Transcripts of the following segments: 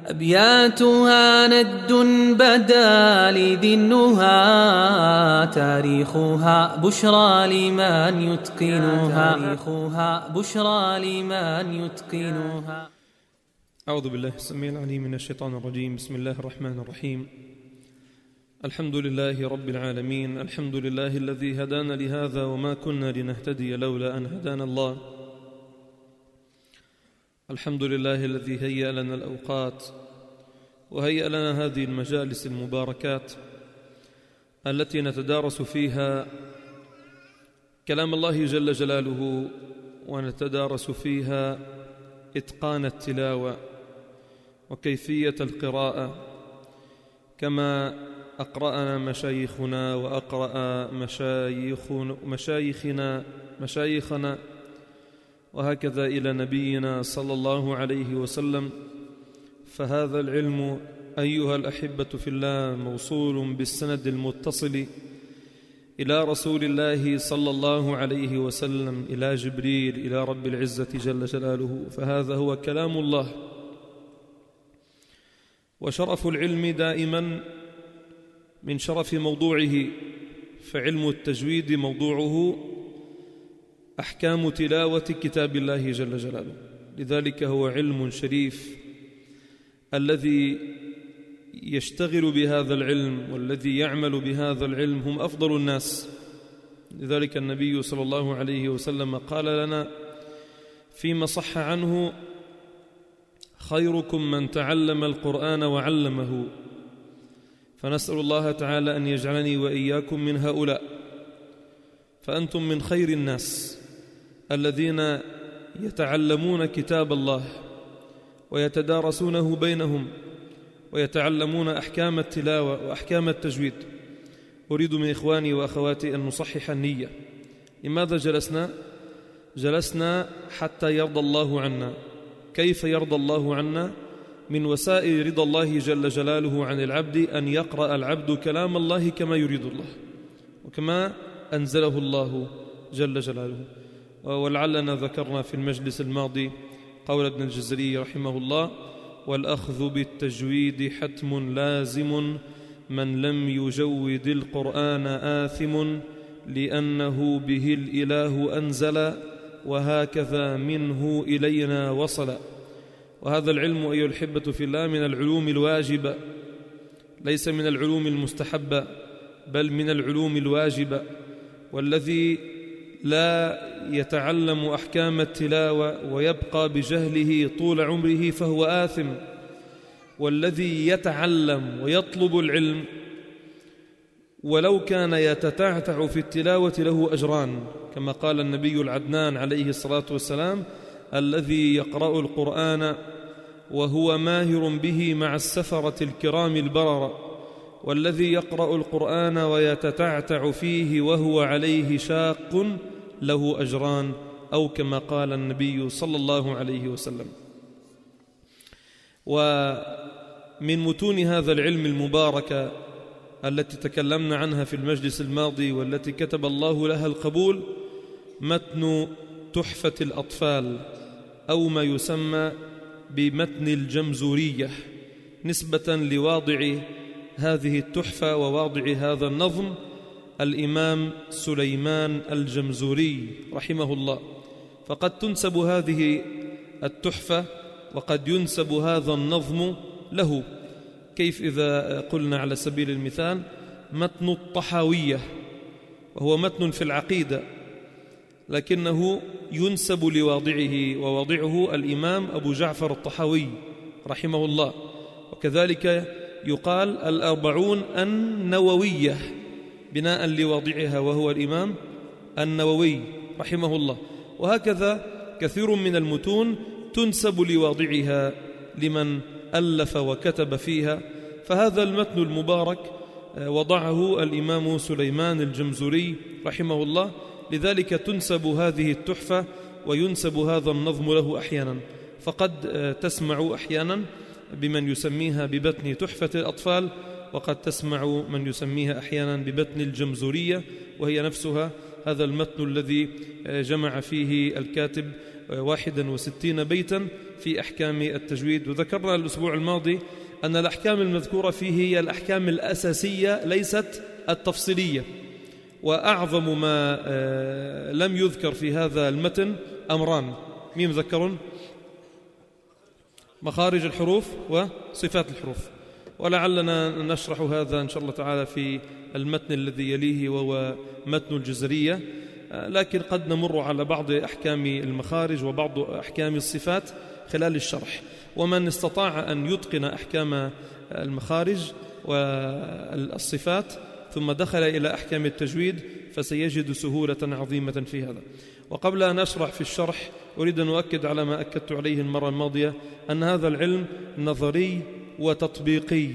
أبياتها ند بدا لذي النهى، تاريخها بشرى لمن يتقنها، بشرى لمن يتقنها. أعوذ بالله السميع العليم من الشيطان الرجيم. بسم الله الرحمن الرحيم. الحمد لله رب العالمين، الحمد لله الذي هدانا لهذا وما كنا لنهتدي لولا أن هدانا الله. الحمد لله الذي هيأ لنا الأوقات وهيأ لنا هذه المجالس المباركات التي نتدارس فيها كلام الله جل جلاله، ونتدارس فيها إتقان التلاوة وكيفية القراءة، كما أقرأنا مشايخنا وأقرأ مشايخنا وهكذا إلى نبينا صلى الله عليه وسلم. فهذا العلم أيها الأحبة في الله موصول بالسند المتصل إلى رسول الله صلى الله عليه وسلم، إلى جبريل، إلى رب العزة جل جلاله. فهذا هو كلام الله. وشرف العلم دائما من شرف موضوعه، فعلم التجويد موضوعه أحكام تلاوة كتاب الله جل جلاله. لذلك هو علم شريف. الذي يشتغل بهذا العلم والذي يعمل بهذا العلم هم أفضل الناس. لذلك النبي صلى الله عليه وسلم قال لنا فيما صح عنه: خيركم من تعلم القرآن وعلمه. فنسأل الله تعالى أن يجعلني وإياكم من هؤلاء. فأنتم من خير الناس الذين يتعلمون كتاب الله ويتدارسونه بينهم ويتعلمون أحكام التلاوة وأحكام التجويد. أريد من إخواني وأخواتي أن نصحح النية. لماذا جلسنا حتى يرضى الله عنا. كيف يرضى الله عنا؟ من وسائل رضا الله جل جلاله عن العبد أن يقرأ العبد كلام الله كما يريد الله وكما أنزله الله جل جلاله. ولعلنا ذكرنا في المجلس الماضي قول ابن الجزري رحمه الله: والأخذ بالتجويد حتم لازم، من لم يجود القرآن آثم، لأنه به الإله أنزل، وهكذا منه إلينا وصل. وهذا العلم أيها الأحبة في الله من العلوم الواجبة، ليس من العلوم المستحبة، بل من العلوم الواجبة. والذي لا يتعلم أحكام التلاوة ويبقى بجهله طول عمره فهو آثم. والذي يتعلم ويطلب العلم ولو كان يتتعتع في التلاوة له أجران، كما قال النبي العدنان عليه الصلاة والسلام: الذي يقرأ القرآن وهو ماهر به مع السفرة الكرام البررة، والذي يقرأ القرآن ويتتعتع فيه وهو عليه شاق له أجران، أو كما قال النبي صلى الله عليه وسلم. ومن متون هذا العلم المباركة التي تكلمنا عنها في المجلس الماضي والتي كتب الله لها القبول متن تحفة الأطفال، أو ما يسمى بمتن الجمزورية، نسبة لواضع هذه التحفة وواضع هذا النظم الإمام سليمان الجمزوري رحمه الله. فقد تنسب هذه التحفة وقد ينسب هذا النظم له. كيف إذا قلنا على سبيل المثال متن الطحاوية، وهو متن في العقيدة لكنه ينسب لواضعه، وواضعه الإمام أبو جعفر الطحاوي رحمه الله. وكذلك يقال الأربعون النووية بناء لواضعها، وهو الإمام النووي رحمه الله. وهكذا كثير من المتون تنسب لواضعها لمن ألف وكتب فيها. فهذا المتن المبارك وضعه الإمام سليمان الجمزوري رحمه الله، لذلك تنسب هذه التحفة وينسب هذا النظم له أحيانا. فقد تسمع أحيانا بمن يسميها بمتن تحفة الأطفال، وقد تسمع من يسميها أحيانا بمتن الجمزورية، وهي نفسها هذا المتن الذي جمع فيه الكاتب 61 بيتا في أحكام التجويد. وذكرنا الأسبوع الماضي أن الأحكام المذكورة فيه هي الأحكام الأساسية ليست التفصيلية، وأعظم ما لم يذكر في هذا المتن أمران. مين مذكرون؟ مخارج الحروف وصفات الحروف، ولعلنا نشرح هذا إن شاء الله تعالى في المتن الذي يليه وهو متن الجزرية، لكن قد نمر على بعض أحكام المخارج وبعض أحكام الصفات خلال الشرح. ومن استطاع أن يتقن أحكام المخارج والصفات ثم دخل إلى أحكام التجويد فسيجد سهولة عظيمة في هذا. وقبل أن أشرح في الشرح أريد أن أؤكد على ما أكدت عليه المرة الماضية، أن هذا العلم نظري وتطبيقي،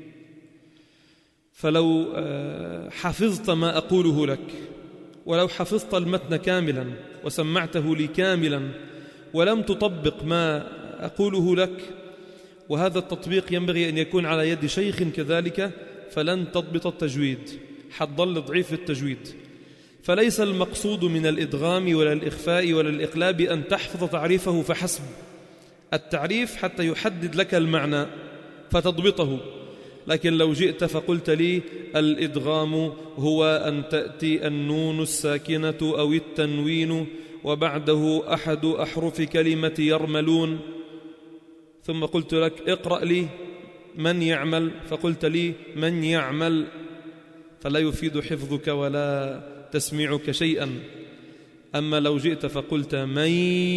فلو حفظت ما أقوله لك، ولو حفظت المتن كاملا وسمعته لي كاملا ولم تطبق ما أقوله لك، وهذا التطبيق ينبغي أن يكون على يد شيخ كذلك، فلن تضبط التجويد، حتظل ضعيف التجويد. فليس المقصود من الإدغام ولا الإخفاء ولا الإقلاب أن تحفظ تعريفه فحسب. التعريف حتى يحدد لك المعنى فتضبطه، لكن لو جئت فقلت لي الإدغام هو أن تأتي النون الساكنة أو التنوين وبعده أحد أحرف كلمة يرملون، ثم قلت لك اقرأ لي من يعمل، فقلت لي من يعمل، فلا يفيد حفظك ولا تسميعك شيئا. أما لو جئت فقلت من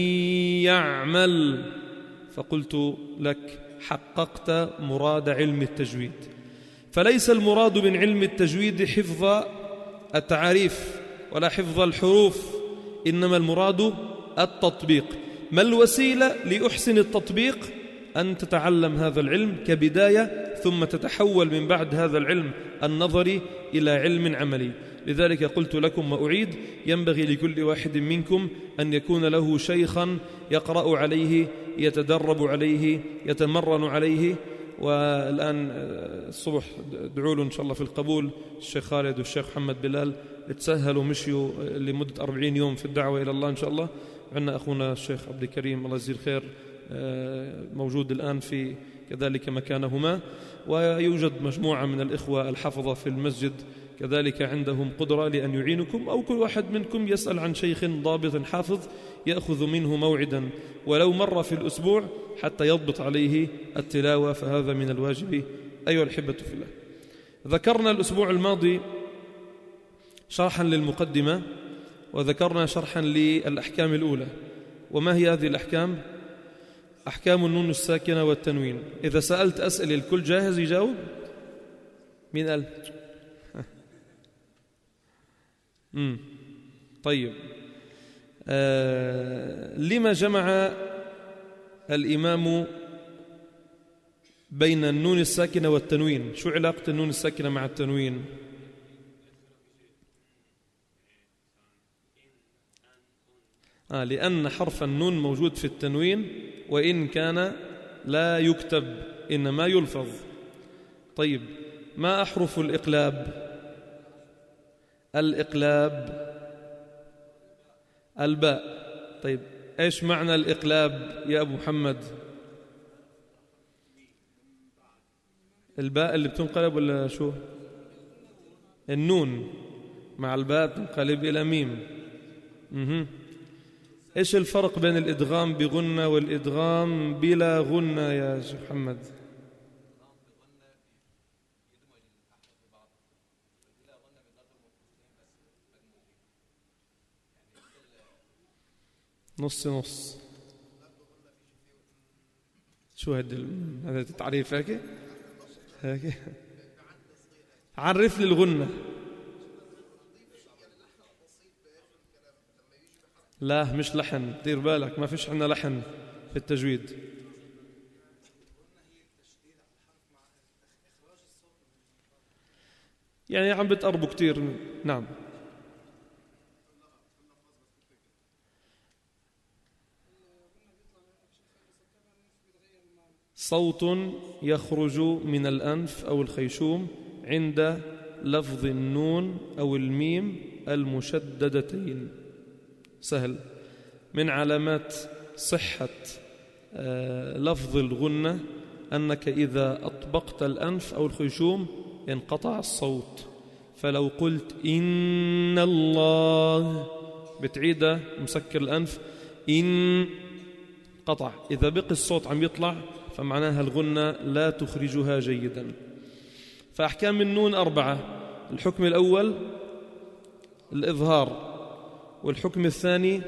يعمل، فقلت لك حققت مراد علم التجويد. فليس المراد من علم التجويد حفظ التعاريف ولا حفظ الحروف، إنما المراد التطبيق. ما الوسيلة لأحسن التطبيق؟ أن تتعلم هذا العلم كبداية، ثم تتحول من بعد هذا العلم النظري إلى علم عملي. لذلك قلت لكم وأعيد، ينبغي لكل واحد منكم أن يكون له شيخا يقرأ عليه، يتدرب عليه، يتمرن عليه. والآن الصبح ادعوا له إن شاء الله في القبول الشيخ خالد والشيخ محمد بلال، تسهلوا مشيوا لمدة 40 يوم في الدعوة إلى الله إن شاء الله. عندنا أخونا الشيخ عبد الكريم الله يجزيه الخير موجود الآن في كذلك مكانهما، ويوجد مجموعة من الإخوة الحفظة في المسجد كذلك عندهم قدرة لأن يعينكم، أو كل واحد منكم يسأل عن شيخ ضابط حافظ يأخذ منه موعدا ولو مرة في الأسبوع حتى يضبط عليه التلاوة، فهذا من الواجب أيها الأحبة في الله. ذكرنا الأسبوع الماضي شرحا للمقدمة، وذكرنا شرحا للأحكام الأولى. وما هي هذه الأحكام؟ أحكام النون الساكنة والتنوين. إذا سألت أسئلة الكل جاهز يجاوب؟ مين قال؟ طيب، لما جمع الإمام بين النون الساكنة والتنوين؟ شو علاقة النون الساكنة مع التنوين؟ لأن حرف النون موجود في التنوين، وإن كان لا يكتب إنما يلفظ. طيب، ما أحرف الإقلاب؟ الإقلاب الباء. طيب، إيش معنى الإقلاب يا أبو محمد؟ الباء اللي بتنقلب ولا شو؟ النون مع الباء تنقلب إلى ميم. إيش الفرق بين الإدغام بغنة والإدغام بلا غنة يا شيخ محمد؟ نص نص. شو هذا التعريف هيك؟ عرف لي الغنة. لا، مش لحن، دير بالك، ما فيش عندنا لحن في التجويد. يعني عم بتقربوا كتير. نعم، صوت يخرج من الأنف أو الخيشوم عند لفظ النون أو الميم المشددتين. سهل. من علامات صحة لفظ الغنة أنك إذا أطبقت الأنف أو الخيشوم ينقطع الصوت. فلو قلت إن الله بتعيده مسكر الأنف إن قطع، إذا بقي الصوت عم يطلع فمعناها الغنة لا تخرجها جيدا. فأحكام النون 4. الحكم الأول الإظهار، والحكم الثاني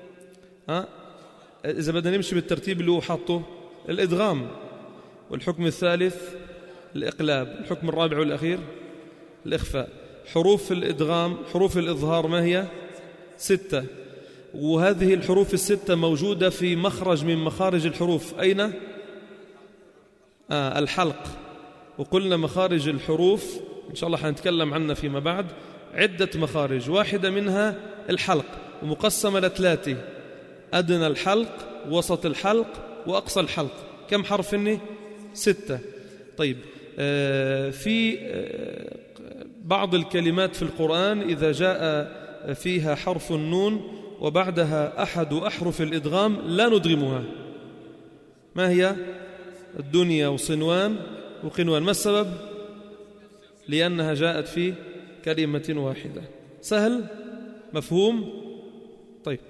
إذا بدنا نمشي بالترتيب اللي هو حاطه الإدغام، والحكم الثالث الإقلاب، الحكم الرابع والأخير الإخفاء. حروف الإدغام حروف الإظهار ما هي؟ 6، وهذه الحروف ال6 موجودة في مخرج من مخارج الحروف. أين؟ الحلق. وقلنا مخارج الحروف إن شاء الله حنتكلم عنها فيما بعد، عدة مخارج، واحدة منها الحلق ومقسمة ل3: أدنى الحلق، وسط الحلق، وأقصى الحلق. كم حرف إني؟ 6. طيب، في بعض الكلمات في القرآن إذا جاء فيها حرف النون وبعدها أحد أحرف الإدغام لا ندغمها. ما هي؟ الدنيا وصنوان وقنوان. ما السبب؟ لأنها جاءت في كلمة واحدة. سهل؟ مفهوم؟ طيب،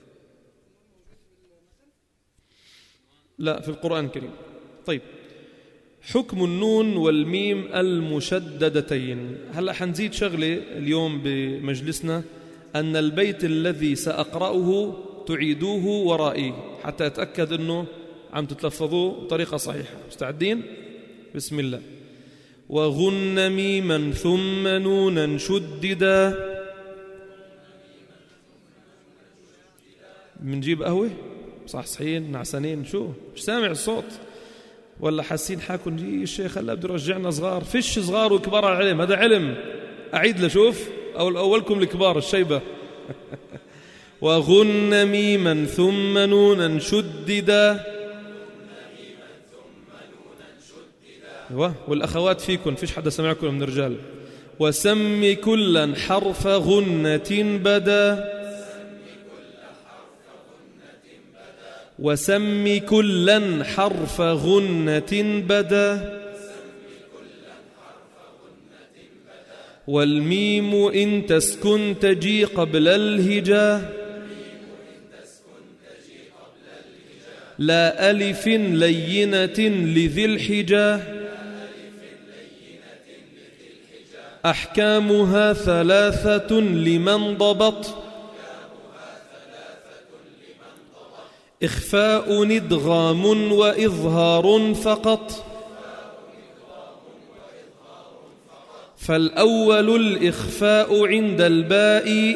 لا في القرآن الكريم. طيب، حكم النون والميم المشددتين. هلأ حنزيد شغلة اليوم بمجلسنا، أن البيت الذي سأقرأه تعيدوه ورائي حتى أتأكد أنه عم تتلفظوه بطريقة صحيحة. مستعدين؟ بسم الله. وغن ميما ثم نونا شددا. بنجيب قهوة؟ صحصحين نعسانين؟ شو مش سامع الصوت ولا حاسين حاكم جي الشيخ هلا بده يرجعنا صغار؟ فيش صغار وكبار على العلم، هذا علم. أعيد لشوف أولكم الكبار الشيبة. وغن ميما ثم نونا شددا. والأخوات فيكم فيش حدا سمعكم من الرجال. وسم كلا حرف غنة بدا. وسم كلا حرف غنة بدا. والميم إن تسكن تجي قبل الهجا. لا ألف لينة لذي الحجا. أحكامها 3 لمن ضبط. إخفاء إدغام وإظهار فقط. فالأول الإخفاء عند الباء.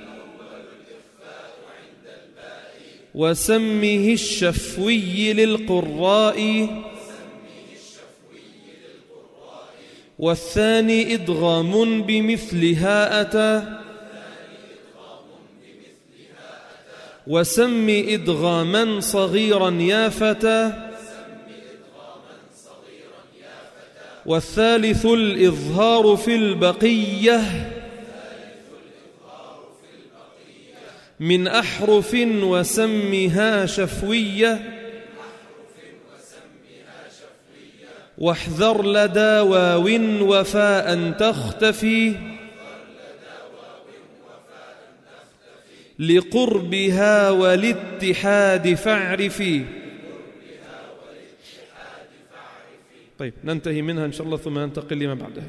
وسمه الشفوي للقراء. والثاني إدغام بمثلها أتى. وسم إدغاما صغيرا يا فتى. والثالث الإظهار في البقية من أحرف وسمها شفوية. واحذر لدى واو وفاء تختفي لقربها والاتحاد فاعرفي. طيب، ننتهي منها إن شاء الله ثم ننتقل لما بعدها.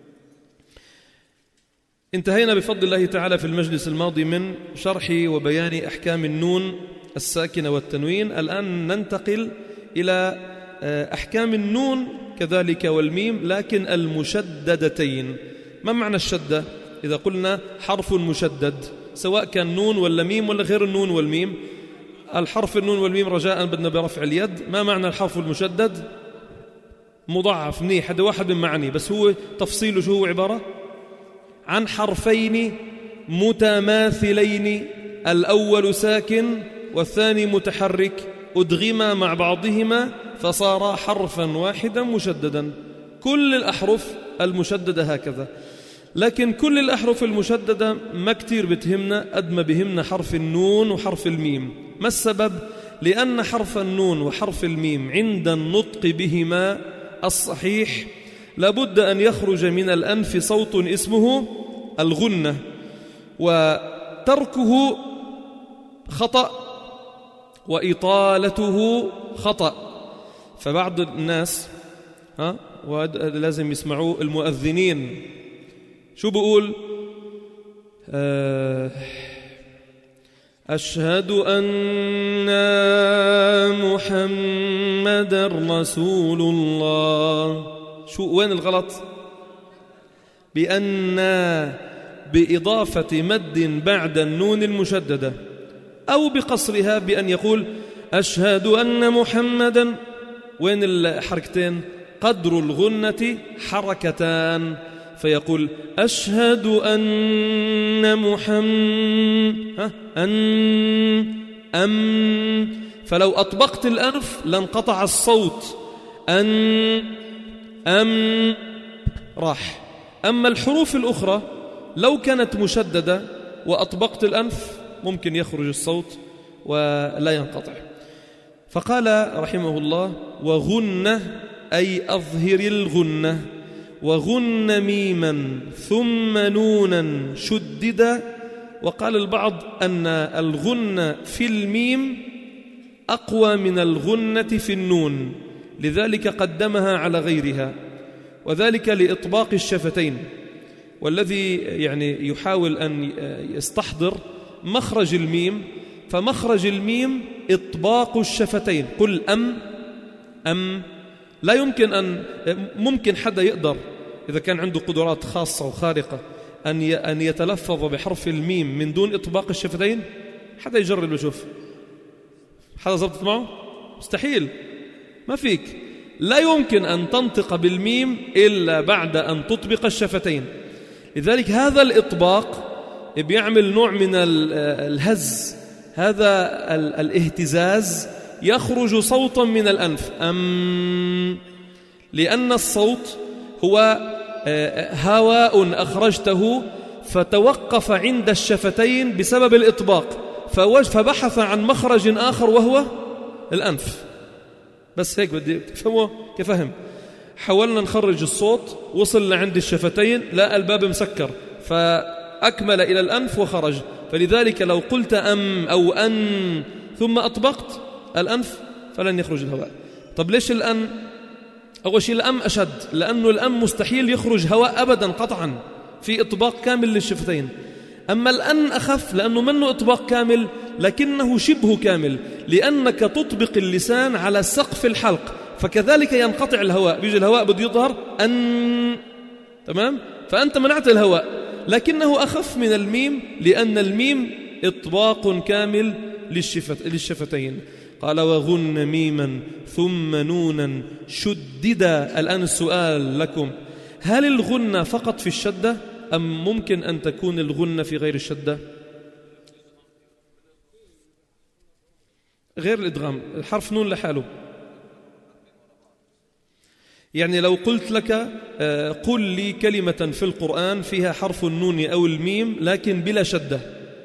انتهينا بفضل الله تعالى في المجلس الماضي من شرح وبيان أحكام النون الساكنة والتنوين. الآن ننتقل إلى أحكام النون كذلك والميم لكن المشددتين. ما معنى الشدة؟ إذا قلنا حرف مشدد سواء كان نون ولا ميم ولا غير النون والميم، الحرف النون والميم رجاء بدنا برفع اليد. ما معنى الحرف المشدد؟ مضاعف. منيح، هذا واحد من معاني، بس هو تفصيله شو هو؟ عبارة عن حرفين متماثلين، الأول ساكن والثاني متحرك، أدغما مع بعضهما فصار حرفا واحدا مشددا. كل الأحرف المشددة هكذا. لكن كل الأحرف المشددة ما كتير بتهمنا قد ما بهمنا حرف النون وحرف الميم. ما السبب؟ لأن حرف النون وحرف الميم عند النطق بهما الصحيح لابد أن يخرج من الأنف صوت اسمه الغنة، وتركه خطأ وإطالته خطأ. فبعض الناس لازم يسمعوا المؤذنين شو بقول؟ أشهد أن محمد رسول الله. شو وين الغلط؟ بأن بإضافة مد بعد النون المشددة، أو بقصرها بأن يقول أشهد أن محمدا. وين الحركتين؟ قدر الغنة حركتان، فيقول أشهد أن محمد فلو أطبقت الأنف لانقطع الصوت راح. أما الحروف الأخرى لو كانت مشددة وأطبقت الأنف ممكن يخرج الصوت ولا ينقطع. فقال رحمه الله وغنة أي أظهر الغنة، وغن ميما ثم نونا شدد. وقال البعض أن الغنة في الميم أقوى من الغنة في النون، لذلك قدمها على غيرها، وذلك لإطباق الشفتين. والذي يعني يحاول أن يستحضر مخرج الميم، فمخرج الميم إطباق الشفتين. قل أم لا يمكن أن ممكن حدا يقدر إذا كان عنده قدرات خاصة وخارقة أن يتلفظ بحرف الميم من دون إطباق الشفتين؟ حدا يجرب ويشوف. حدا زبطت معه؟ مستحيل، ما فيك. لا يمكن أن تنطق بالميم إلا بعد أن تطبق الشفتين. لذلك هذا الإطباق بيعمل نوع من الهز، هذا الاهتزاز، يخرج صوتا من الأنف لأن الصوت هو هواء أخرجته فتوقف عند الشفتين بسبب الإطباق، فبحث عن مخرج آخر وهو الأنف. بس هيك بدي تفهموا كفهم. حاولنا نخرج الصوت، وصل لعند الشفتين لا الباب مسكر، فأكمل إلى الأنف وخرج. فلذلك لو قلت أو أن ثم أطبقت الأنف فلن يخرج الهواء. طب ليش الأن؟ أول شيء الأم أشد، لأنه الأم مستحيل يخرج هواء أبدا قطعا في إطباق كامل للشفتين. أما الأن أخف لأنه منه إطباق كامل لكنه شبه كامل، لأنك تطبق اللسان على سقف الحلق، فكذلك ينقطع الهواء، بيجي الهواء بده يظهر تمام؟ فأنت منعت الهواء، لكنه أخف من الميم لأن الميم إطباق كامل للشفتين. قال وغن ميما ثم نونا شدد. الآن السؤال لكم، هل الغنة فقط في الشدة أم ممكن أن تكون الغنة في غير الشدة؟ غير الإدغام، الحرف نون لحاله. يعني لو قلت لك قل لي كلمة في القرآن فيها حرف النون أو الميم لكن بلا شدة،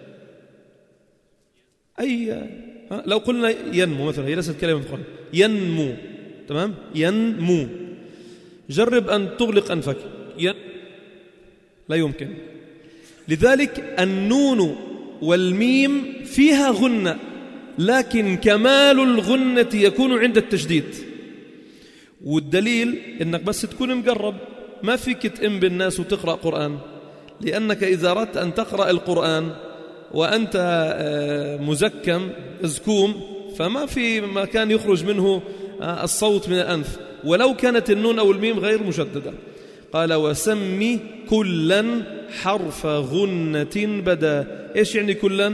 لو قلنا ينمو مثلا، هي ليست كلمة في القرآن، ينمو، تمام؟ ينمو. جرب أن تغلق أنفك، لا يمكن. لذلك النون والميم فيها غنة، لكن كمال الغنة يكون عند التشديد. والدليل إنك بس تكون مقرب، ما فيك تئم بالناس وتقرأ قرآن، لأنك إذا أردت أن تقرأ القرآن وأنت مزكم زكوم فما في مكان يخرج منه الصوت من الأنف، ولو كانت النون أو الميم غير مشددة. قال وسمي كلا حرف غنة بدا. إيش يعني كلا؟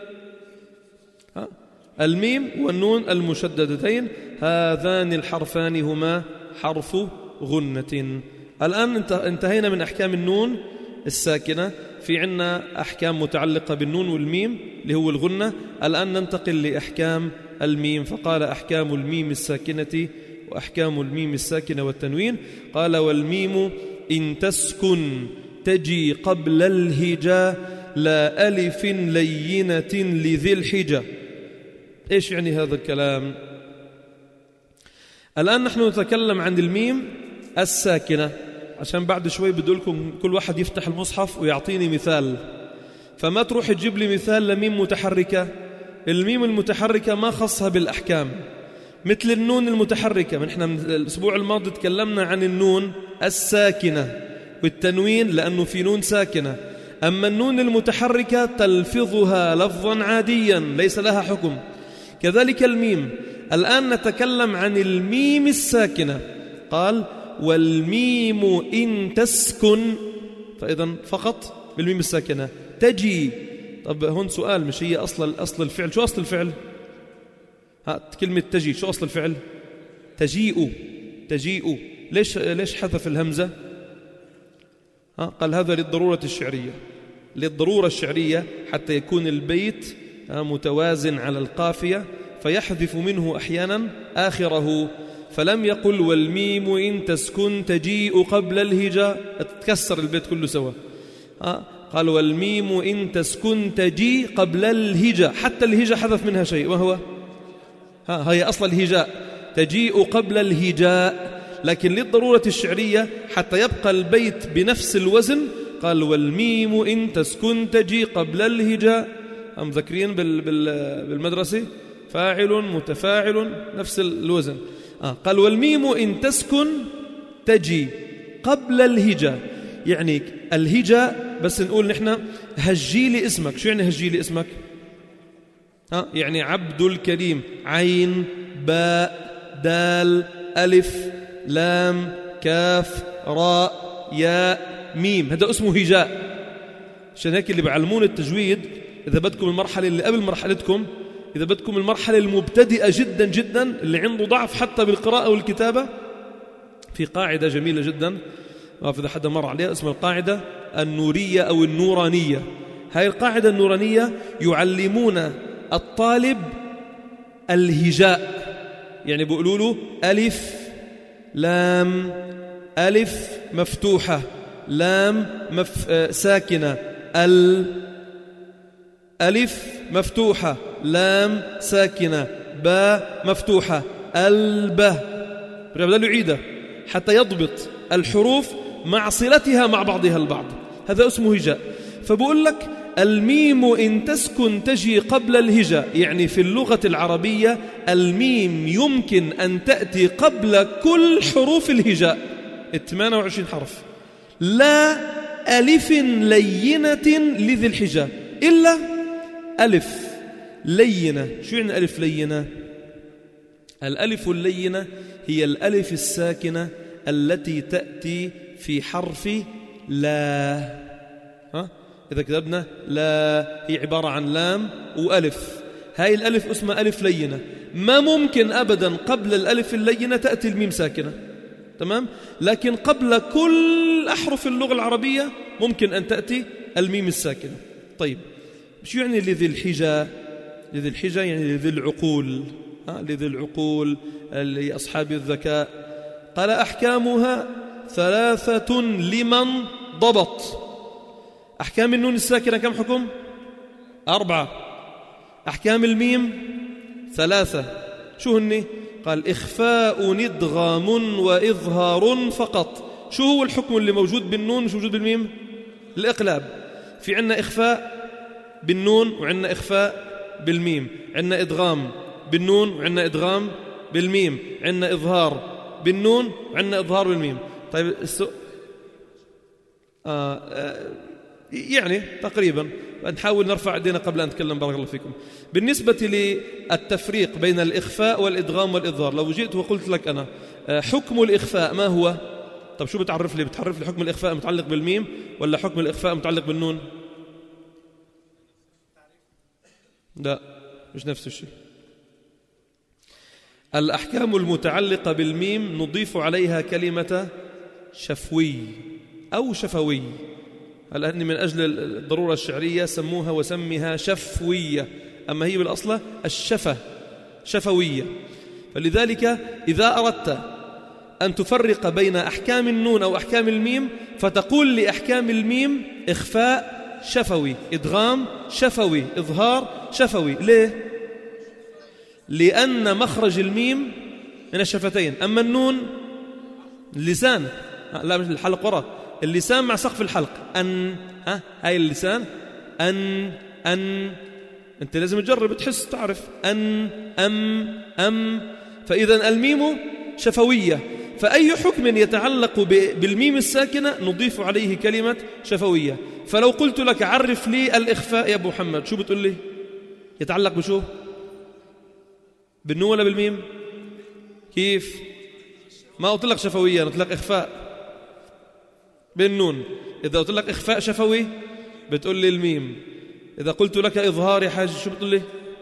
الميم والنون المشددتين هذان الحرفان هما حرف غنة. الآن انتهينا من أحكام النون الساكنة، في عنا أحكام متعلقة بالنون والميم اللي هو الغنة. الآن ننتقل لأحكام الميم. فقال أحكام الميم الساكنة وأحكام الميم الساكنة والتنوين. قال والميم إن تسكن تجي قبل الهجاء لا ألف لينة لذي الحجة. إيش يعني هذا الكلام؟ الآن نحن نتكلم عن الميم الساكنة، عشان بعد شوي بدولكم كل واحد يفتح المصحف ويعطيني مثال، فما تروح تجيب لي مثال لميم متحركة. الميم المتحركة ما خصها بالأحكام، مثل النون المتحركة. نحن من الأسبوع الماضي تكلمنا عن النون الساكنة والتنوين لأنه في نون ساكنة. أما النون المتحركة تلفظها لفظا عاديا ليس لها حكم. كذلك الميم. الآن نتكلم عن الميم الساكنة. قال والميم إن تسكن، فإذا فقط بالميم الساكنة تجي. طب هون سؤال، مش هي أصل الفعل؟ شو أصل الفعل؟ كلمة تجي شو أصل الفعل؟ تجيء. ليش حذف الهمزة؟ قال هذا للضرورة الشعرية، للضرورة الشعرية حتى يكون البيت متوازن على القافية، فيحذف منه أحيانا آخره. فلم يقل والميم إن تسكن تجيء قبل الهجاء، تكسر البيت كله سوا. قال والميم إن تسكن تجي قبل الهجاء، حتى الهجاء حذف منها شيء، ما هو؟ هي أصل الهجاء تجيء قبل الهجاء، لكن للضرورة الشعرية حتى يبقى البيت بنفس الوزن قال والميم إن تسكن تجي قبل الهجاء. هم ذكرين بالمدرسة فاعل متفاعل نفس الوزن. قال والميم إن تسكن تجي قبل الهجاء، يعني الهجاء بس نقول نحن هجي لي اسمك. شو يعني هجي لي اسمك؟ يعني عبد الكريم، عين باء دال ألف لام كاف راء ياء ميم، هذا اسمه هجاء. عشان هيك اللي بعلمون التجويد إذا بدكم المرحلة اللي قبل مرحلتكم، إذا بدكم المرحلة المبتدئة جدا جدا اللي عنده ضعف حتى بالقراءة والكتابة، في قاعدة جميلة جدا إذا حدا مر عليها اسمها القاعدة النورية أو النورانية. هاي القاعدة النورانية يعلمون الطالب الهجاء، يعني بيقولوا له ألف لام ألف مفتوحة لام ساكنة ألف مفتوحة لام ساكنة باء مفتوحة البه، بدل يعيدها حتى يضبط الحروف مع صلتها مع بعضها البعض. هذا اسمه هجاء. فبقول لك الميم إن تسكن تجي قبل الهجاء، يعني في اللغة العربية الميم يمكن أن تأتي قبل كل حروف الهجاء 28 حرف، لا ألف لينة لذي الحجاء إلا ألف لينة. شو يعني ألف لينة؟ الألف اللينة هي الألف الساكنة التي تأتي في حرف لا. إذا كتبنا لا هي عبارة عن لام وألف، هاي الألف اسمها ألف لينة. ما ممكن أبدا قبل الألف اللينة تأتي الميم ساكنة، تمام؟ لكن قبل كل أحرف اللغة العربية ممكن أن تأتي الميم الساكنة. طيب شو يعني لذي الحجة؟ لذي الحجة يعني لذي العقول، لذي العقول لأصحاب الذكاء. قال أحكامها 3 لمن ضبط. أحكام النون الساكنة كم حكم؟ 4. أحكام الميم 3. شو هني؟ قال إخفاء ندغام وإظهار فقط. شو هو الحكم اللي موجود بالنون مش موجود بالميم؟ الإقلاب. في عنا إخفاء بالنون وعنا إخفاء بالميم، عنا إدغام بالنون وعنا إدغام بالميم، عنا إظهار بالنون وعنا إظهار بالميم. طيب يعني تقريبا نحاول نرفع ايدينا قبل أن نتكلم. بارك الله فيكم. بالنسبة للتفريق بين الإخفاء والإدغام والإظهار، لو جئت وقلت لك أنا حكم الإخفاء ما هو؟ طب شو بتعرف لي؟ بتعرف لي حكم الإخفاء متعلق بالميم ولا حكم الإخفاء متعلق بالنون؟ لا مش نفس الشيء. الأحكام المتعلقة بالميم نضيف عليها كلمة شفوي أو شفوي، الآن من أجل الضرورة الشعرية سموها وسمها شفوية، أما هي بالأصل الشفة شفوية. فلذلك إذا أردت أن تفرق بين أحكام النون أو أحكام الميم، فتقول لأحكام الميم إخفاء شفوي، إدغام شفوي، إظهار شفوي. ليه؟ لأن مخرج الميم من الشفتين، أما النون اللسان، لا مش الحلق وراء، اللسان مع سقف الحلق، هاي اللسان، أنت لازم تجرب تحس تعرف فإذا الميم شفوية، فأي حكم يتعلق بالميم الساكنة نضيف عليه كلمة شفوية. فلو قلت لك عرف لي الإخفاء يا أبو محمد، شو بتقول لي؟ يتعلق بشو؟ بالنون ولا بالميم؟ كيف؟ ما قلت لك شفوية، قلت لك إخفاء بالنون. إذا قلت لك إخفاء شفوي بتقول لي الميم. إذا قلت لك إظهار يا حاج شو بتقول لي؟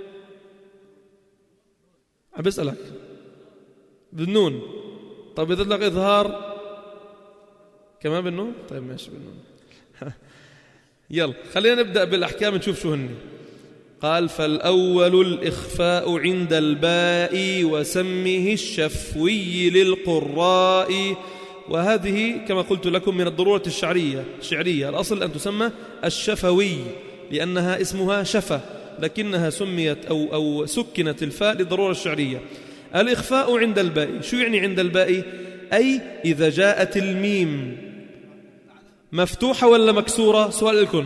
عم بسألك بالنون. طب إذا قلت لك إظهار كمان بالنون؟ طيب ماشي بالنون. يلا خلينا نبدأ بالأحكام نشوف شو هن. قال فالأول الإخفاء عند الباء وسمه الشفوي للقراء. وهذه كما قلت لكم من الضرورة الشعرية. الأصل أن تسمى الشفوي لأنها اسمها شفة، لكنها سميت أو سكنت الفاء للضرورة الشعرية. الإخفاء عند الباء، شو يعني عند الباء؟ أي إذا جاءت الميم مفتوحة ولا مكسورة؟ سؤال لكم.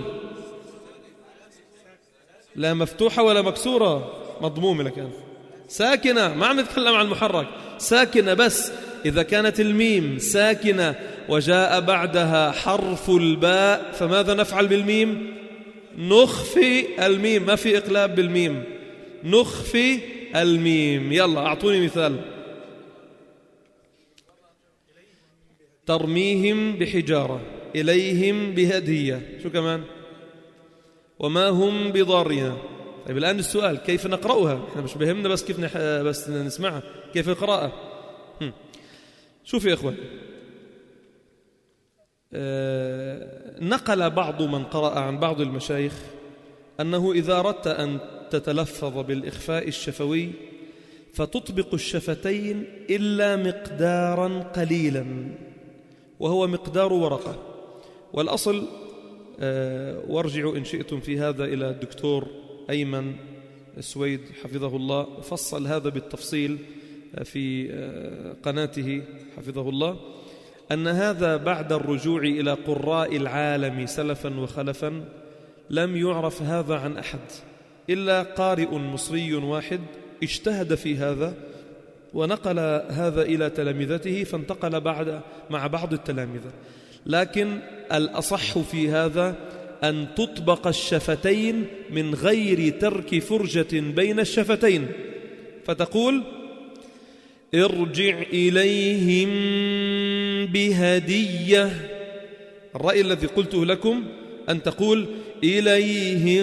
لا مفتوحة ولا مكسورة، مضمومة لكن ساكنة، ما عم نتكلم عن المحرك، ساكنة. بس إذا كانت الميم ساكنة وجاء بعدها حرف الباء فماذا نفعل بالميم؟ نخفي الميم، ما في إقلاب بالميم، نخفي الميم. يلا أعطوني مثال. ترميهم بحجارة، إليهم بهدية، شو كمان؟ وما هم بضارين. طيب الآن السؤال كيف نقرأها؟ احنا مش بهمنا بس كيف بس نسمعها، كيف القراءة؟ شوف يا إخوان، نقل بعض من قرأ عن بعض المشايخ أنه إذا أردت أن تتلفظ بالإخفاء الشفوي فتطبق الشفتين إلا مقدارا قليلا، وهو مقدار ورقة. والأصل وارجعوا إن شئتم في هذا إلى الدكتور أيمن السويد حفظه الله، فصل هذا بالتفصيل في قناته حفظه الله، أن هذا بعد الرجوع إلى قراء العالم سلفا وخلفا لم يعرف هذا عن أحد إلا قارئ مصري واحد اجتهد في هذا ونقل هذا إلى تلامذته، فانتقل مع بعض التلامذة. لكن الأصح في هذا أن تطبق الشفتين من غير ترك فرجة بين الشفتين، فتقول ارجع إليهم بهدية. الرأي الذي قلته لكم أن تقول إليهم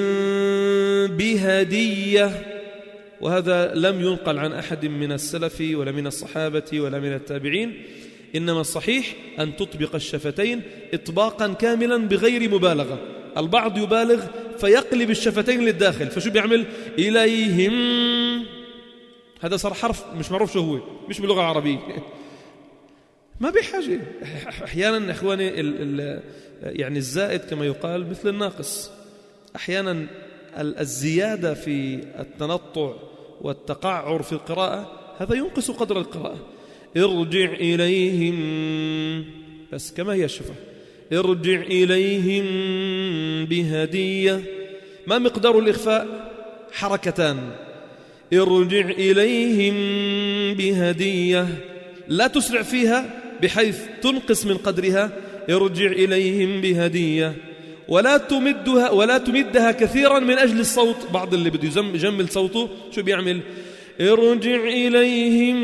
بهدية، وهذا لم ينقل عن أحد من السلف ولا من الصحابة ولا من التابعين، إنما الصحيح أن تطبق الشفتين إطباقا كاملا بغير مبالغة. البعض يبالغ فيقلب الشفتين للداخل، فشو بيعمل؟ إليهم، هذا صار حرف مش معروف شو هو، مش باللغة العربية، ما بحاجة. أحيانا إخواني يعني الزائد كما يقال مثل الناقص. أحيانا الزيادة في التنطع والتقعر في القراءة هذا ينقص قدر القراءة. ارجع إليهم، بس كما هي الشفة، ارجع إليهم بهدية. ما مقدار الإخفاء؟ حركتان. ارجع إليهم بهدية، لا تسرع فيها بحيث تنقص من قدرها، ارجع إليهم بهدية، ولا تمدها كثيرا من أجل الصوت. بعض اللي بده يجمل صوته شو بيعمل؟ ارجع إليهم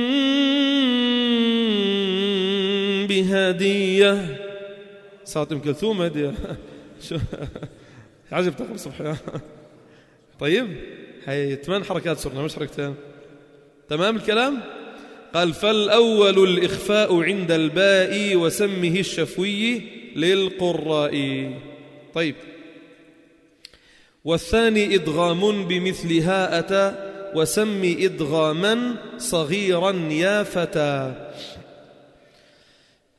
بهدية. صارت أم كلثوم هدية. عجب تقرب صبح. طيب هي 8 حركات صرنا مش حركتين، تمام الكلام. قال فالأول الإخفاء عند الباء وسمه الشفوي للقراء. طيب والثاني إدغام بمثلها أتى وسم إدغاما صغيرا يا فتى.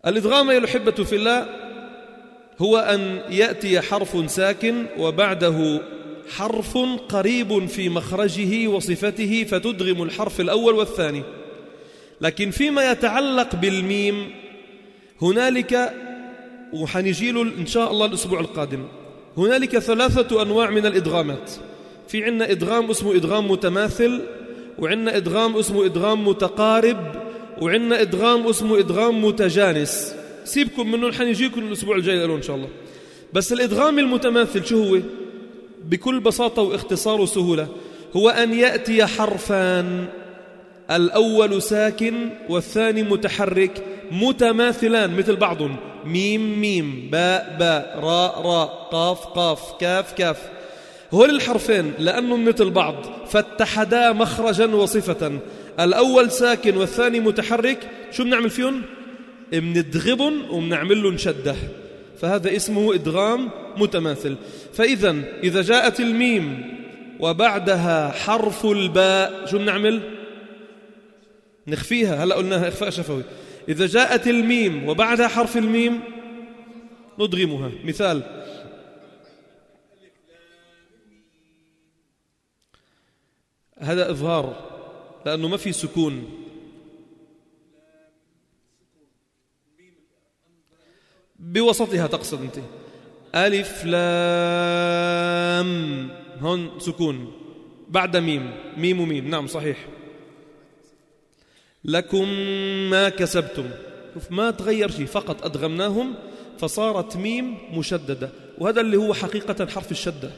الإدغام أيها الأحبة في الله هو أن يأتي حرف ساكن وبعده حرف قريب في مخرجه وصفته فتدغم الحرف الأول والثاني. لكن فيما يتعلق بالميم هنالك، وحنجيله إن شاء الله الأسبوع القادم، هنالك 3 أنواع من الإدغامات. في عنا إدغام اسمه إدغام متماثل، وعنا إدغام اسمه إدغام متقارب، وعنا إدغام اسمه إدغام متجانس. سيبكم منه، حنجيكم الأسبوع الجاي إن شاء الله. بس الإدغام المتماثل شو هو؟ بكل بساطة واختصار وسهولة هو أن يأتي حرفان، الأول ساكن والثاني متحرك، متماثلان مثل بعضهم، ميم ميم، باء باء، راء راء، قاف قاف، كاف كاف. هول الحرفين لأنهم مثل بعض فاتحدا مخرجا وصفة، الأول ساكن والثاني متحرك، شو بنعمل فيهم؟ بندغبن وبنعمل لهم شدة، فهذا اسمه إدغام متماثل. فإذا إذا جاءت الميم وبعدها حرف الباء شو بنعمل؟ نخفيها، هلأ قلناها إخفاء شفوي. إذا جاءت الميم وبعدها حرف الميم ندغمها. مثال: هذا إظهار لأنه ما في سكون، بوسطها تقصد أنت. ألف لام، هون سكون بعد ميم، ميم وميم، نعم صحيح. لكم ما كسبتم، ما تغير شيء، فقط أدغمناهم فصارت ميم مشددة، وهذا اللي هو حقيقة حرف الشدة.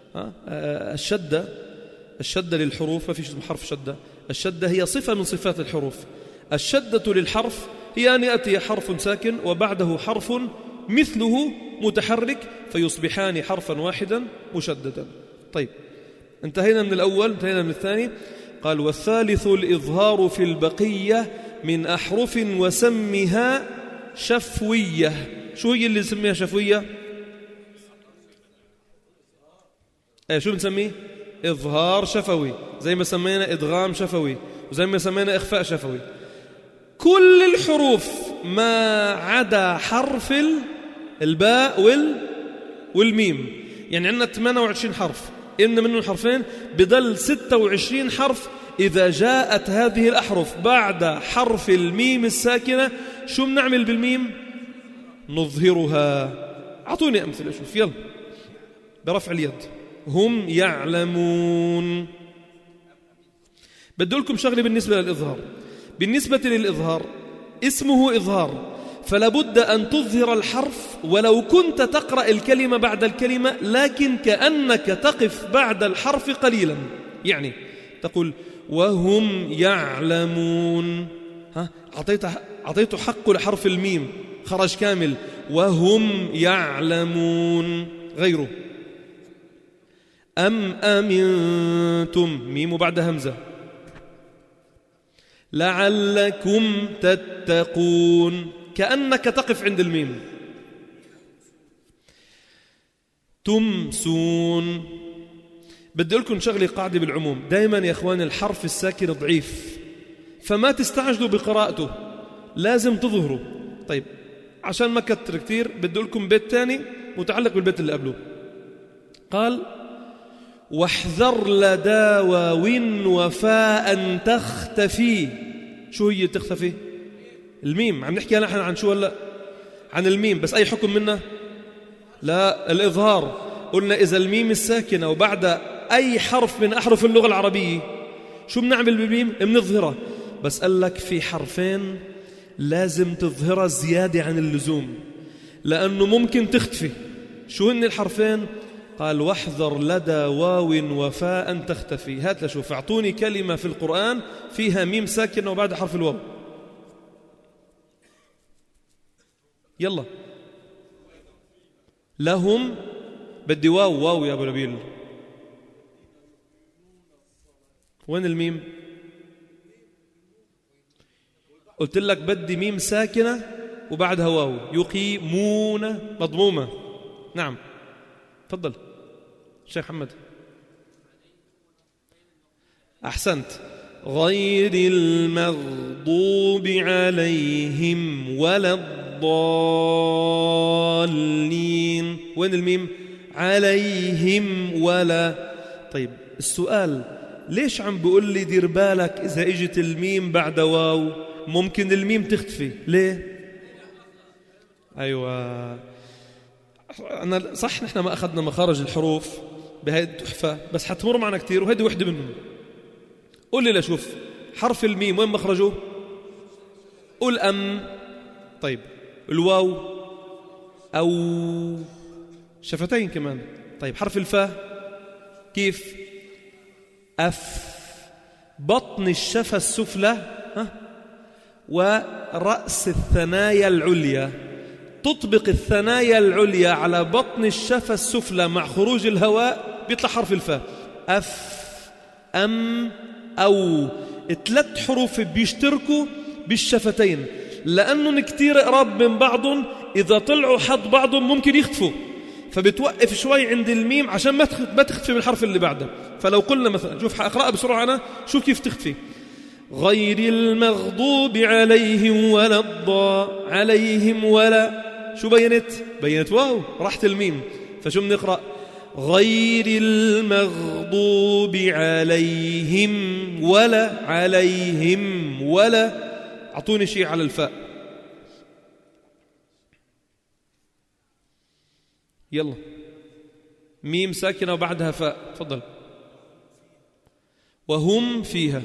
الشدة للحروف، ما في شيء حرف شدة. الشدة هي صفة من صفات الحروف. الشدة للحرف هي أن يأتي حرف ساكن وبعده حرف مثله متحرك فيصبحان حرفا واحدا مشددا. طيب، انتهينا من الأول، انتهينا من الثاني. قال: والثالث الإظهار في البقية من أحرف وسمها شفوية. شو هي اللي نسميها شفوية؟ شو بنسميه؟ إظهار شفوي، زي ما سمينا إدغام شفوي، وزي ما سمينا إخفاء شفوي. كل الحروف ما عدا حرف الباء والميم. يعني عندنا 28 حرف، إن منهم حرفين، بضل 26 حرف. إذا جاءت هذه الأحرف بعد حرف الميم الساكنة شو بنعمل بالميم؟ نظهرها. أعطوني أمثلة. شوف يلا برفع اليد. هم يعلمون. بدي لكم شغلة بالنسبة للإظهار. بالنسبة للإظهار اسمه إظهار، فلا بد أن تظهر الحرف ولو كنت تقرأ الكلمة بعد الكلمة، لكن كأنك تقف بعد الحرف قليلا. يعني تقول وهم يعلمون، أعطيت حق لحرف الميم، خرج كامل، وهم يعلمون. غيره: أم أمنتم، ميم وبعد همزة، لعلكم تتقون، كأنك تقف عند الميم. تمسون. بدي أقول لكم شغلة قاعدة بالعموم، دائما يا أخوان الحرف الساكن ضعيف، فما تستعجلوا بقراءته، لازم تظهروا. طيب، عشان ما كتر كتير بدي أقول لكم بيت تاني متعلق بالبيت اللي قبله. قال: واحذر لدى واو وفاء تختفي. شو هي تختفي؟ الميم. عم نحكي نحن عن شو هلا؟ عن الميم، بس أي حكم منه؟ لا، الإظهار. قلنا إذا الميم الساكنة وبعد أي حرف من أحرف اللغة العربية شو بنعمل بالميم؟ بنظهرها. بس قال لك في حرفين لازم تظهرها زيادة عن اللزوم لأنه ممكن تختفي. شو هن الحرفين؟ قال: واحذر لدى واو وفاء تختفي. هات لشوف، اعطوني كلمة في القرآن فيها ميم ساكنة وبعد حرف الواو. يلا. لهم، بدي واو يا أبو نبيل. وين الميم؟ قلت لك بدي ميم ساكنة وبعدها واو. يقيمون مضمومة. نعم، تفضل شيخ محمد. أحسنت. غير المغضوب عليهم ولا الضالين. وين الميم؟ عليهم ولا. طيب السؤال، ليش عم بقول لي دير بالك إذا إجت الميم بعد واو ممكن الميم تختفي؟ ليه؟ أيوة، أنا صح نحن ما أخذنا مخارج الحروف بهاي التحفة، بس حتمر معنا كتير وهيدي وحدة منهم. قول لي لشوف حرف الميم وين مخرجه؟ قول أم. طيب الواو أو شفتين كمان. طيب حرف الفاء كيف؟ أف. بطن الشفة السفلى ورأس الثنايا العليا. تطبق الثنايا العليا على بطن الشفة السفلى مع خروج الهواء بيطلع حرف الفاء. أف، أم، أو. 3 حروف بيشتركوا بالشفتين لأنهم كتير قراب من بعضهم، إذا طلعوا حد بعضهم ممكن يختفوا، فبتوقف شوي عند الميم عشان ما تختفي بالحرف اللي بعده. فلو قلنا مثلا، شوف أقرأ بسرعة أنا، شوف كيف تختفي. غير المغضوب عليهم ولا عليهم ولا. شو بينت؟ بينت واو، راحت الميم. فشو بنقرأ؟ غير المغضوب عليهم ولا عليهم ولا. أعطوني شيء على الفاء. يلا، ميم ساكنة وبعدها فاء، تفضل. وهم فيها،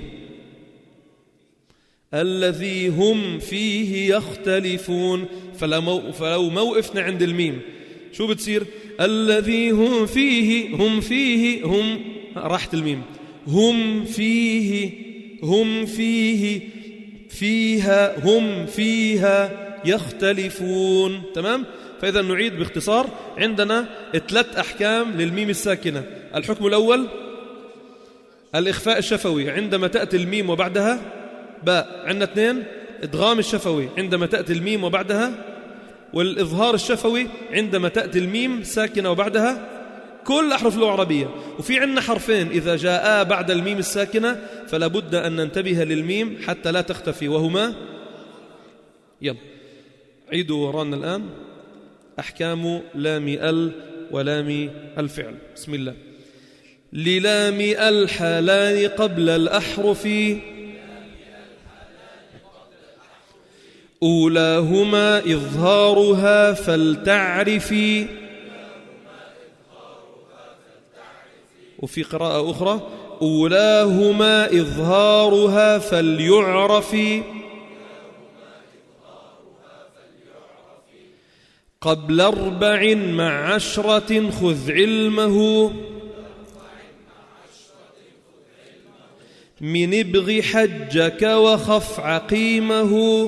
الذي هم فيه يختلفون. فلو موقفنا عند الميم شو بتصير؟ الذي هم فيه، هم فيه، هم، راحت الميم. هم فيه، هم فيه، فيها، هم فيها يختلفون. تمام؟ فإذا نعيد باختصار، عندنا 3 أحكام للميم الساكنة. الحكم الأول الإخفاء الشفوي عندما تأتي الميم وبعدها باء. عندنا 2 إدغام الشفوي عندما تأتي الميم وبعدها، والإظهار الشفوي عندما تأتي الميم ساكنة وبعدها كل أحرف اللغة العربية. وفي عندنا حرفين إذا جاء بعد الميم الساكنة فلا بد أن ننتبه للميم حتى لا تختفي، وهما، يلا عيدوا ورانا الآن أحكام لام ال ولام الفعل. بسم الله. للام الحالان قبل الأحرف، أولاهما إظهارها فلتعرفي. وفي قراءة أخرى أولاهما إظهارها فليعرفي. قبل 4 مع 10 خذ علمه، من ابغ حجك وخف عقيمه.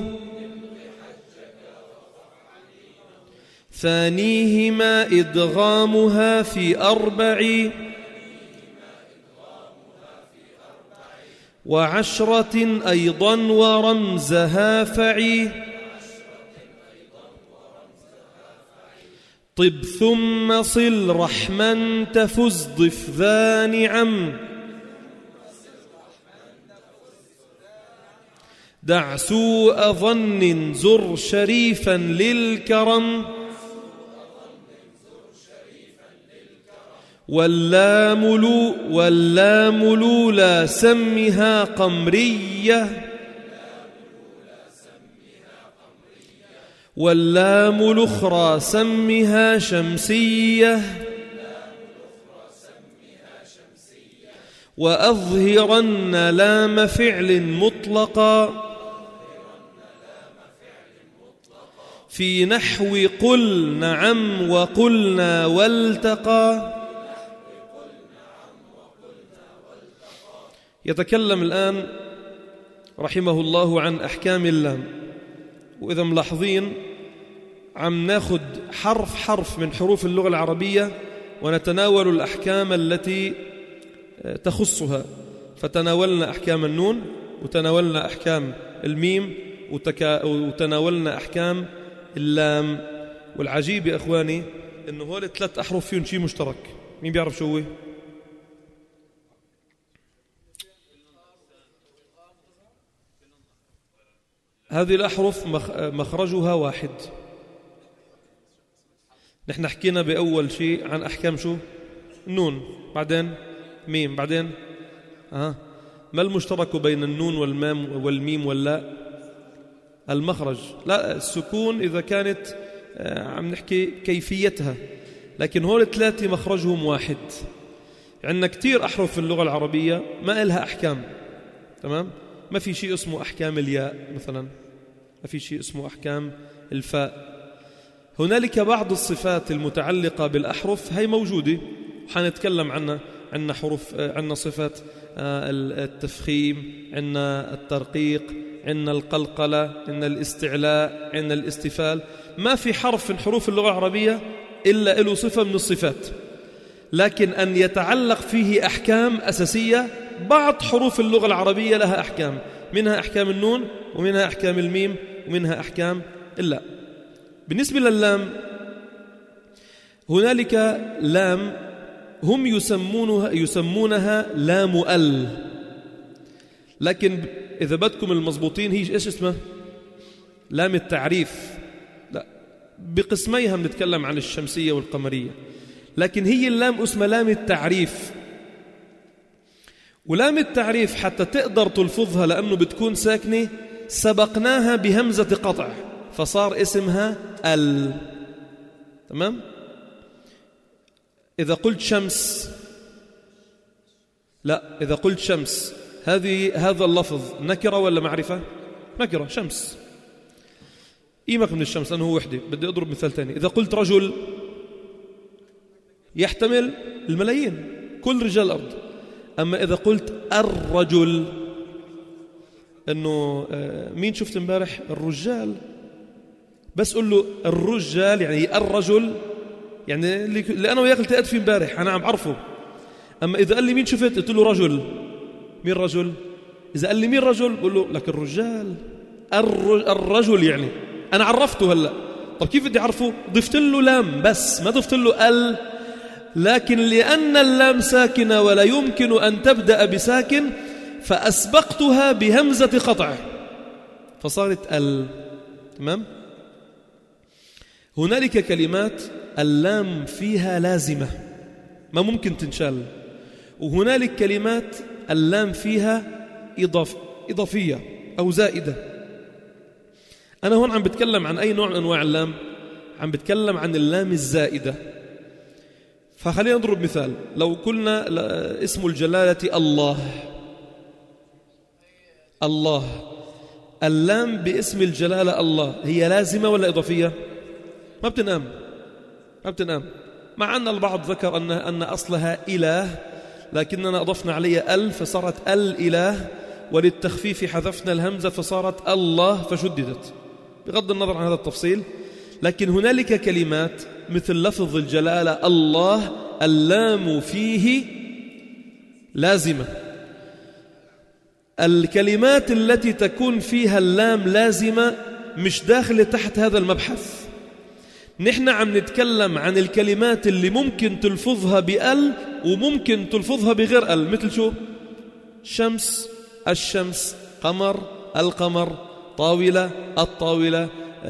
ثانيهما إدغامها في 4 و10 أيضا ورمزها فعي. طب ثم صل رحما تفز ضف ذا نعم. دع سوء ظن زر شريفا للكرم. واللام لولا سمها قمرية. واللام الأخرى سمها شمسية. وأظهرن لام فعل مطلقا في نحو قل نعم وقلنا والتقى. يتكلم الآن رحمه الله عن أحكام اللام. وإذا ملاحظين عم ناخد حرف حرف من حروف اللغة العربية ونتناول الأحكام التي تخصها. فتناولنا أحكام النون، وتناولنا أحكام الميم، وتناولنا أحكام اللام. والعجيب يا أخواني إنه هول 3 أحرف فيهم شيء مشترك. مين بيعرف شو هو؟ هذه الأحرف مخرجها واحد. نحن حكينا بأول شيء عن أحكام شو؟ النون، بعدين ميم، بعدين ما المشترك بين النون والميم واللاء؟ المخرج. لا، السكون إذا كانت عم نحكي كيفيتها، لكن هول 3 مخرجهم واحد. عندنا كتير أحرف في اللغة العربية ما إلها أحكام، تمام؟ ما في شيء اسمه أحكام الياء مثلا، ما في شيء اسمه أحكام الفاء. هنالك بعض الصفات المتعلقة بالأحرف هي موجودة وحنتكلم عنها. عندنا حروف، عندنا صفات التفخيم، عندنا الترقيق، عندنا القلقلة، عندنا الاستعلاء، عندنا الاستفال. ما في حرف من حروف اللغة العربية إلا له صفة من الصفات، لكن أن يتعلق فيه أحكام أساسية. بعض حروف اللغة العربية لها أحكام، منها أحكام النون، ومنها أحكام الميم، ومنها أحكام اللاء. بالنسبة لللام، هنالك لام هم يسمونها لام ال، لكن إذا بدكم المضبوطين هي إيش اسمها؟ لام التعريف. لا، بقسميها بنتكلم عن الشمسية والقمرية، لكن هي اللام اسمها لام التعريف. ولام التعريف حتى تقدر تلفظها لأنه بتكون ساكنة سبقناها بهمزة قطع فصار اسمها ال، تمام؟ إذا قلت شمس، لا، إذا قلت شمس هذا اللفظ نكرة ولا معرفة؟ نكرة، شمس. إيمك من الشمس لأنه هو وحدة. بدي أضرب مثال تاني. إذا قلت رجل يحتمل الملايين، كل رجال الأرض. أما إذا قلت الرجل، إنه مين شفت امبارح؟ الرجال. بس قل له الرجال يعني الرجل، يعني اللي أنا وياك التقيت فيه امبارح أنا عم أعرفه. أما إذا قال لي مين شفت، قلت له رجل. مين رجل؟ إذا قال لي مين رجل، بقول له لك الرجال، الرجل، يعني أنا عرفته هلأ. طب كيف بدي أعرفه؟ ضفت له لام بس، ما ضفت له ال. لكن لأن اللام ساكنة ولا يمكن أن تبدأ بساكن فأسبقتها بهمزة قطع فصارت ال، تمام؟ هنالك كلمات اللام فيها لازمة ما ممكن تنشال، وهنالك كلمات اللام فيها إضافية أو زائدة. أنا هون عم بتكلم عن أي نوع من أنواع اللام؟ عم بتكلم عن اللام الزائدة. فخلينا نضرب مثال. لو قلنا اسم الجلالة الله، الله، اللام باسم الجلالة الله هي لازمة ولا إضافية؟ ما بتنام، ما بتنام. مع أن البعض ذكر أن أصلها إله، لكننا أضفنا عليها ال فصارت الإله، وللتخفيف حذفنا الهمزة فصارت الله فشددت، بغض النظر عن هذا التفصيل. لكن هنالك كلمات مثل لفظ الجلالة الله اللام فيه لازمة. الكلمات التي تكون فيها اللام لازمة مش داخلة تحت هذا المبحث. نحن عم نتكلم عن الكلمات اللي ممكن تلفظها بأل وممكن تلفظها بغير أل، مثل شو؟ شمس، الشمس، قمر، القمر، طاولة، الطاولة،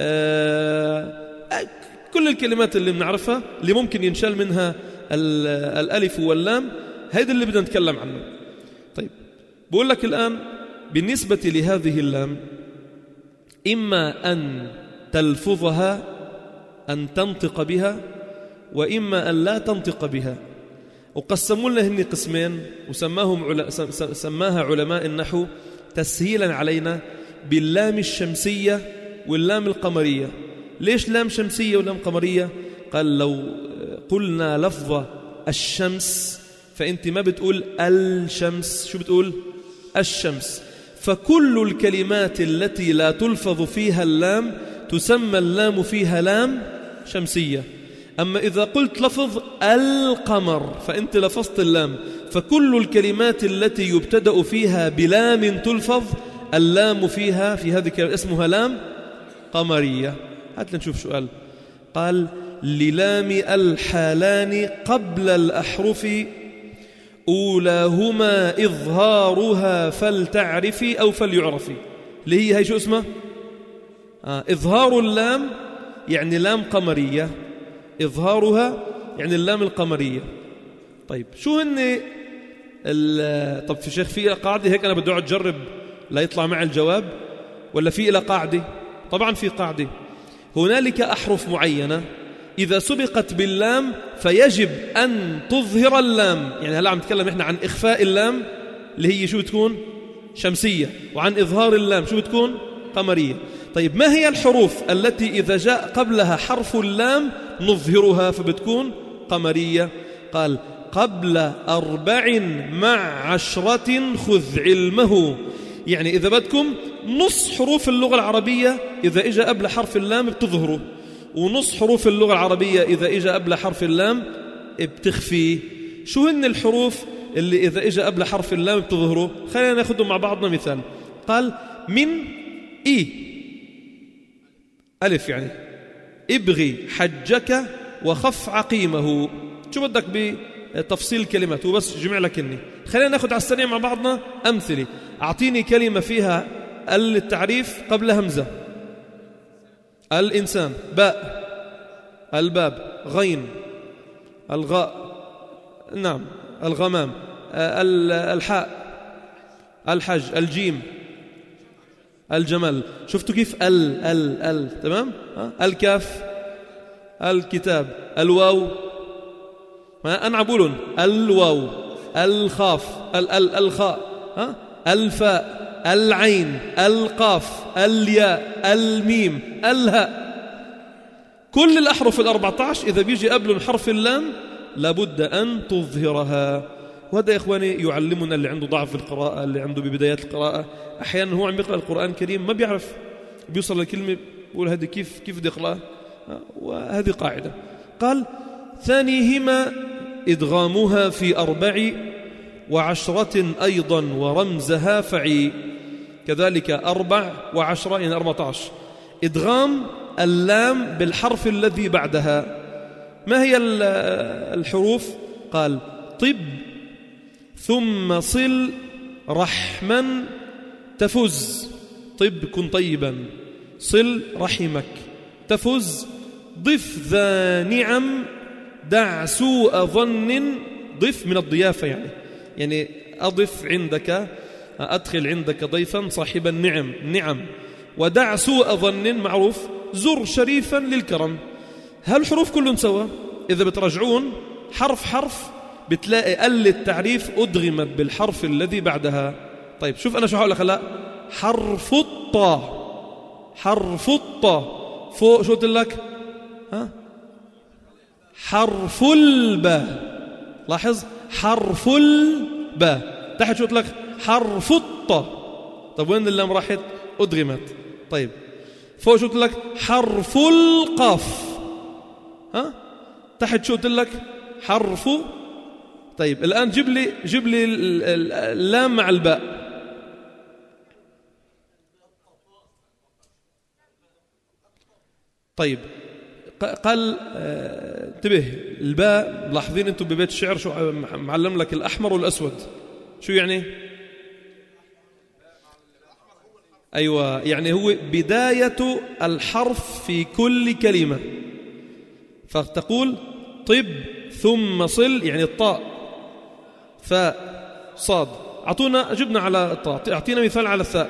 كل الكلمات اللي بنعرفها اللي ممكن ينشال منها الألف واللام، هذا اللي بدنا نتكلم عنه. طيب، بقول لك الآن بالنسبة لهذه اللام، إما أن تلفظها، أن تنطق بها، وإما أن لا تنطق بها. وقسموا لنا هن قسمين، سماها علماء النحو تسهيلا علينا باللام الشمسية واللام القمرية. ليش لام شمسية ولام قمرية؟ قال لو قلنا لفظ الشمس فأنت ما بتقول الشمس، شو بتقول؟ الشمس. فكل الكلمات التي لا تلفظ فيها اللام تسمى اللام فيها لام شمسية. أما إذا قلت لفظ القمر فأنت لفظت اللام. فكل الكلمات التي يبتدأ فيها بلام تلفظ اللام فيها في هذه اسمها لام قمرية. هات لنشوف سؤال. قال للام الحالان قبل الأحرف أولاهما إظهارها فلتعرفي أو فليعرفي. اللي هي شو اسمها؟ إظهار اللام يعني لام قمرية، إظهارها يعني اللام القمرية. طيب شو هن طب في شيخ في قاعدة هيك أنا بدي أقعد أجرب لا يطلع معي الجواب ولا في إلى قاعدة؟ طبعا في قاعدة. هنالك أحرف معينة إذا سبقت باللام فيجب أن تظهر اللام. يعني هلا عم نتكلم إحنا عن إخفاء اللام اللي هي شو بتكون؟ شمسية، وعن إظهار اللام شو بتكون؟ قمرية. طيب ما هي الحروف التي إذا جاء قبلها حرف اللام نظهرها فبتكون قمرية؟ قال قبل 4 مع 10 خذ علمه. يعني إذا بدكم نص حروف اللغة العربية إذا إجا قبل حرف اللام بتظهره، ونص حروف اللغة العربية إذا إجا قبل حرف اللام بتخفيه. شو هن الحروف اللي إذا إجا قبل حرف اللام بتظهره؟ خلينا ناخذهم مع بعضنا مثال. قال من إي ألف، يعني ابغي حجك وخف عقيمه. شو بدك بتفصيل الكلمات؟ وبس جمع لك إني. خلينا ناخذ على السريع مع بعضنا أمثلة. أعطيني كلمة فيها التعريف قبل همزة. الإنسان، باء، الباب، غين، الغاء، نعم، الغمام، الحاء، الحج، الجيم، الجمل. شفتوا كيف تمام؟ الكاف، الكتاب، الواو، أنا عبولن، الواو، الخاف، الخاء، الفاء، العين، القاف، الياء، الميم، الهاء. كل الأحرف 14 إذا بيجي قبل حرف اللام لابد أن تظهرها. وهذا يا إخواني يعلمنا اللي عنده ضعف في القراءة، اللي عنده ببدايات القراءة أحيانا هو عم يقرأ القرآن الكريم ما بيعرف، بيوصل لكلمة بيقول هذه كيف بدي أقرأها، وهذه قاعدة. قال ثانيهما إدغامها في 4 و10 أيضا ورمزها فعي. كذلك 4 و10 يعني 14. إدغام اللام بالحرف الذي بعدها. ما هي الحروف؟ قال طب ثم صل رحما تفز. طب كن طيبا، صل رحمك، تفز ضف ذا نعم دع سوء ظن. ضف من الضيافة، يعني أضف عندك، أدخل عندك ضيفا صاحب النعم. ودع سوء ظن معروف، زر شريفا للكرم. هالحروف كلهم سوا إذا بترجعون حرف بتلاقي التعريف أدغمت بالحرف الذي بعدها. طيب شوف أنا شو هقول لك هلا. حرف الطاء فوق شو قلت لك؟ حرف الباء. لاحظ حرف الباء. تحت شو قلت لك؟ حرف الطاء. طيب وين اللام راحت؟ أدغمت. طيب فوق شو قلت لك؟ حرف القاف. تحت شو قلت لك؟ حرف. طيب الآن جيب لي اللام مع الباء. طيب قال انتبه، الباء ملاحظين انتم ببيت الشعر شو معلم لك؟ الأحمر والأسود. شو يعني؟ أيوة، يعني هو بداية الحرف في كل كلمة. فتقول طب ثم صل، يعني الطاء، فاء، صاد. جبنا على الطاء، اعطينا مثال على الثاء.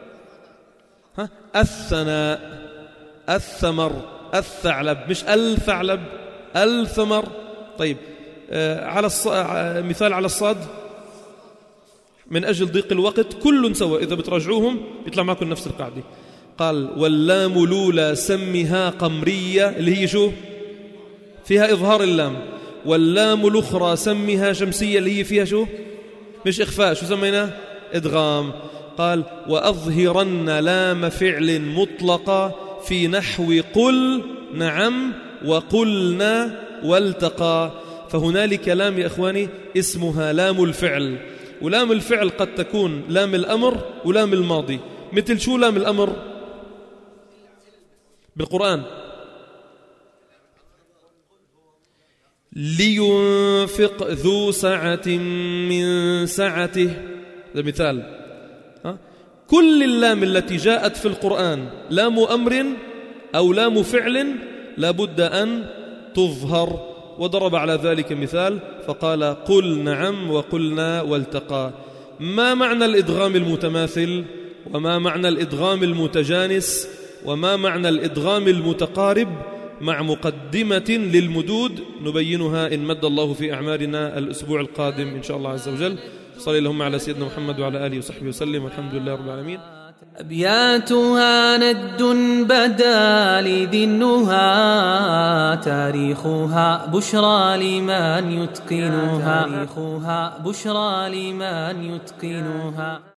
الثناء، الثمر، الثعلب، مش الثعلب، الثمر. طيب على مثال على الصاد من أجل ضيق الوقت كل سوا إذا بتراجعوهم بيطلع معكم نفس القاعدة. قال واللام لولا سمها قمرية، اللي هي شو؟ فيها إظهار اللام. واللام الأخرى سمها شمسية، اللي هي فيها شو؟ مش إخفاء، شو سميناه؟ إدغام. قال وأظهرن لام فعل مطلقة في نحو قل نعم وقلنا والتقى. فهنالك لام يا إخواني اسمها لام الفعل، ولام الفعل قد تكون لام الأمر ولام الماضي. مثل شو لام الأمر بالقرآن؟ لينفق ذو سعة من سعته، هذا مثال. كل اللام التي جاءت في القرآن لام أمر أو لام فعل لابد أن تظهر. وضرب على ذلك مثال فقال قل نعم وقلنا والتقى. ما معنى الإدغام المتماثل؟ وما معنى الإدغام المتجانس؟ وما معنى الإدغام المتقارب؟ مع مقدمة للمدود نبينها إن مد الله في أعمارنا الأسبوع القادم إن شاء الله عز وجل. صلى اللهم على سيدنا محمد وعلى آله وصحبه وسلم والحمد لله رب العالمين. أبياتها ند بدا لذي النهى تاريخها بشرى لمن يتقنها